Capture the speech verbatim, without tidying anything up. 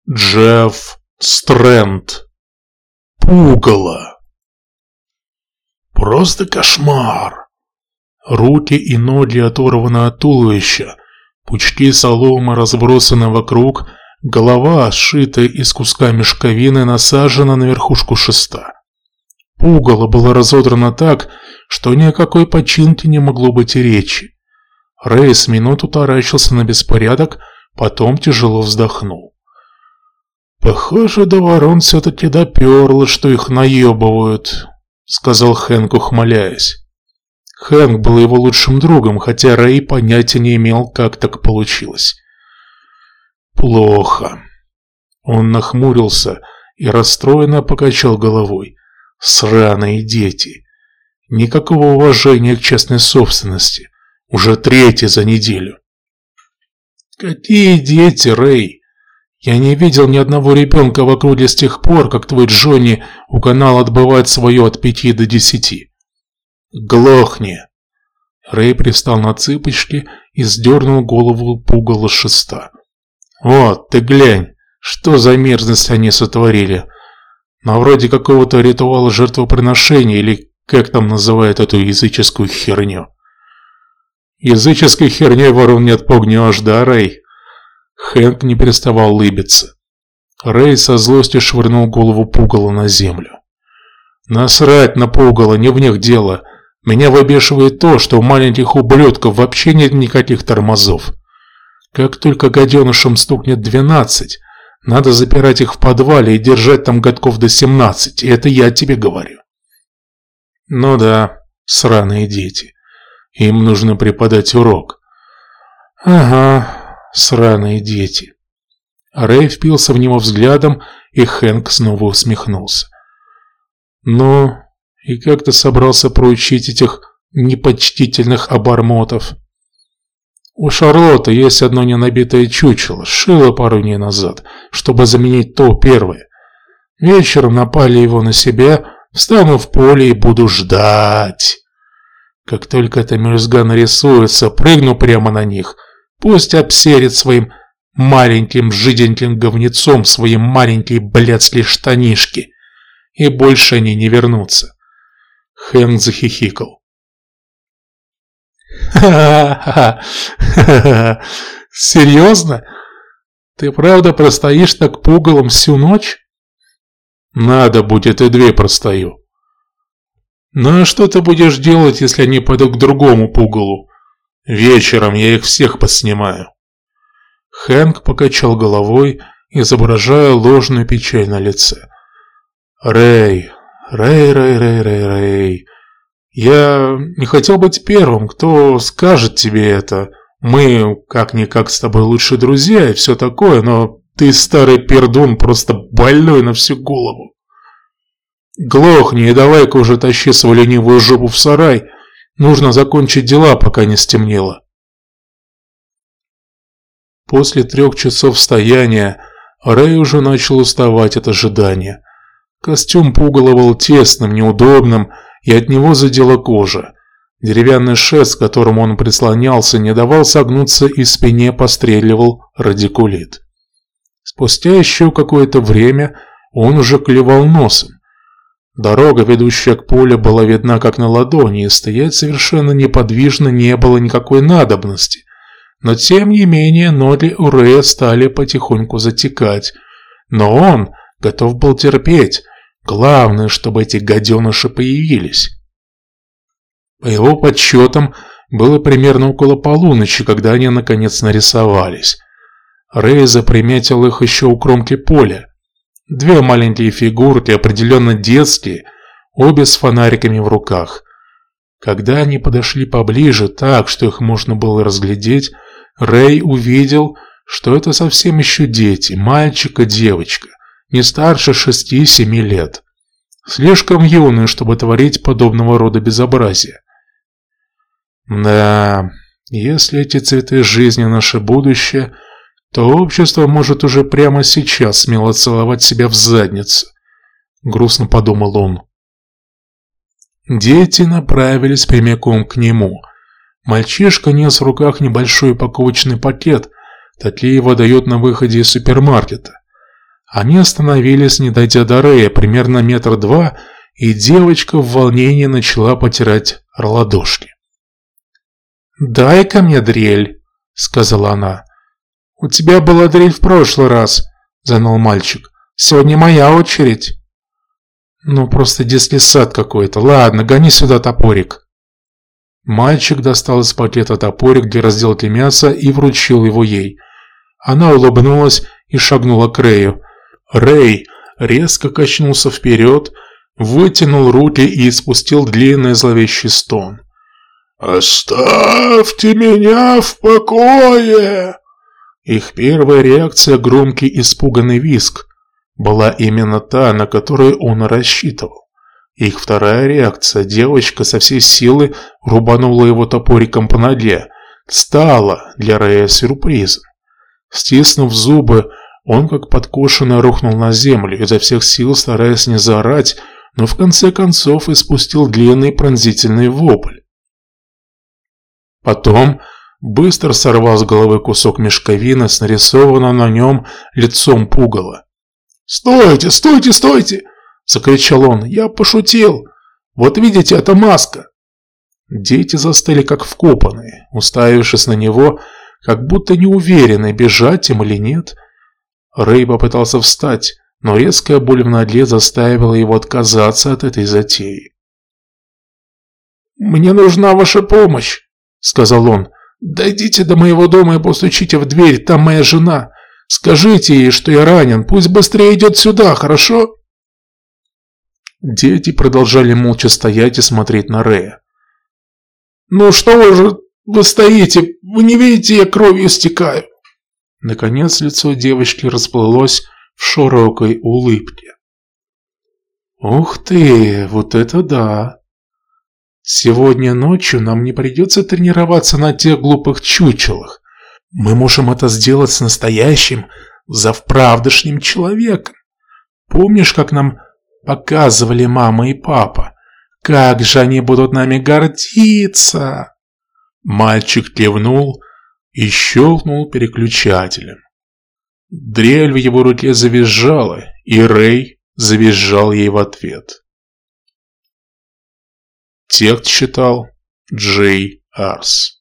Джефф Стрэнд. Пугало. Просто кошмар. Руки и ноги оторваны от туловища, пучки соломы разбросаны вокруг, голова, сшитая из куска мешковины, насажена на верхушку шеста. Пугало было разодрано так, что ни о какой починке не могло быть и речи. Рэй с минуту таращился на беспорядок, потом тяжело вздохнул. «Похоже, до ворон все-таки доперло, что их наебывают», — сказал Хэнк, ухмыляясь. Хэнк был его лучшим другом, хотя Рэй понятия не имел, как так получилось. «Плохо». Он нахмурился и расстроенно покачал головой. «Сраные дети. Никакого уважения к частной собственности. Уже третий за неделю». «Какие дети, Рэй? Я не видел ни одного ребенка в округе с тех пор, как твой Джонни угнал отбывать свое от пяти до десяти». «Глохни!» Рэй пристал на цыпочки и сдернул голову пугала шеста. «Вот, ты глянь, что за мерзость они сотворили. На вроде какого-то ритуала жертвоприношения или как там называют эту языческую херню». «Языческой херней ворон не отпугнешь, да, Рэй?» Хэнк не переставал улыбиться. Рэй со злостью швырнул голову пугала на землю. «Насрать на пугало, не в них дело. Меня выбешивает то, что у маленьких ублюдков вообще нет никаких тормозов. Как только гаденышам стукнет двенадцать, надо запирать их в подвале и держать там годков до семнадцати, это я тебе говорю». «Ну да, сраные дети. Им нужно преподать урок». «Ага, сраные дети». Рэй впился в него взглядом, и Хэнк снова усмехнулся. «Ну, и как ты собрался проучить этих непочтительных обормотов?» «У Шарлотты есть одно ненабитое чучело, сшила пару дней назад, чтобы заменить то первое. Вечером напали его на себя, встану в поле и буду ждать. Как только эта мюзга нарисуется, прыгну прямо на них. Пусть обсерит своим маленьким жиденьким говнецом свои маленькие блядские штанишки, и больше они не вернутся». Хэнк захихикал. «Ха-ха-ха! Серьезно? Ты правда простоишь так пугалом всю ночь?» «Надо будет, и две простою». «Ну а что ты будешь делать, если они пойдут к другому пугалу? Вечером я их всех поснимаю». Хэнк покачал головой, изображая ложную печаль на лице. «Рэй, Рэй, Рэй, Рэй, Рэй, Рэй, я не хотел быть первым, кто скажет тебе это. Мы как-никак с тобой лучшие друзья и все такое, но ты, старый пердун, просто больной на всю голову. Глохни и давай-ка уже тащи свою ленивую жопу в сарай. Нужно закончить дела, пока не стемнело». После трех часов стояния Рэй уже начал уставать от ожидания. Костюм пугала был тесным, неудобным, и от него задела кожа. Деревянный шест, к которому он прислонялся, не давал согнуться, и спине постреливал радикулит. Спустя еще какое-то время он уже клевал носом. Дорога, ведущая к полю, была видна как на ладони, и стоять совершенно неподвижно не было никакой надобности. Но тем не менее ноги у Рэя стали потихоньку затекать. Но он готов был терпеть. Главное, чтобы эти гаденыши появились. По его подсчетам, было примерно около полуночи, когда они наконец нарисовались. Рэй заприметил их еще у кромки поля. Две маленькие фигурки, определенно детские, обе с фонариками в руках. Когда они подошли поближе, так, что их можно было разглядеть, Рэй увидел, что это совсем еще дети, мальчик и девочка, не старше шести-семи лет. Слишком юные, чтобы творить подобного рода безобразие. Да, если эти цветы жизни наше будущее, то общество может уже прямо сейчас смело целовать себя в задницу, грустно подумал он. Дети направились прямиком к нему. Мальчишка нес в руках небольшой упаковочный пакет, такие выдают на выходе из супермаркета. Они остановились, не дойдя до Рэя, примерно метр два, и девочка в волнении начала потирать ладошки. «Дай-ка мне дрель», — сказала она. «У тебя была дрель в прошлый раз», — заныл мальчик. «Сегодня моя очередь». «Ну, просто детский сад какой-то. Ладно, гони сюда топорик». Мальчик достал из пакета топорик для разделки мяса и вручил его ей. Она улыбнулась и шагнула к Рэю. Рэй резко качнулся вперед, вытянул руки и испустил длинный зловещий стон. «Оставьте меня в покое!» Их первая реакция, громкий испуганный визг, была именно та, на которую он рассчитывал. Их вторая реакция, девочка со всей силы рубанула его топориком по ноге, стала для Рэя сюрпризом. Стиснув зубы, он как подкошенный рухнул на землю, изо всех сил стараясь не заорать, но в конце концов испустил длинный пронзительный вопль. Потом быстро сорвал с головы кусок мешковины с нарисованным на нем лицом пугала. «Стойте, стойте, стойте!» – закричал он. «Я пошутил! Вот видите, это маска!» Дети застыли как вкопанные, уставившись на него, как будто неуверенные, бежать им или нет. Рэй попытался встать, но резкая боль в ноге заставила его отказаться от этой затеи. «Мне нужна ваша помощь», — сказал он. «Дойдите до моего дома и постучите в дверь, там моя жена. Скажите ей, что я ранен, пусть быстрее идет сюда, хорошо?» Дети продолжали молча стоять и смотреть на Рэя. «Ну что вы же, вы стоите, вы не видите, я кровью стекаю?» Наконец лицо девочки расплылось в широкой улыбке. «Ух ты, вот это да! Сегодня ночью нам не придется тренироваться на тех глупых чучелах. Мы можем это сделать с настоящим, завправдышним человеком. Помнишь, как нам показывали мама и папа? Как же они будут нами гордиться!» Мальчик кивнул и щелкнул переключателем. Дрель в его руке завизжала, и Рэй завизжал ей в ответ. Текст читал Джей Арс.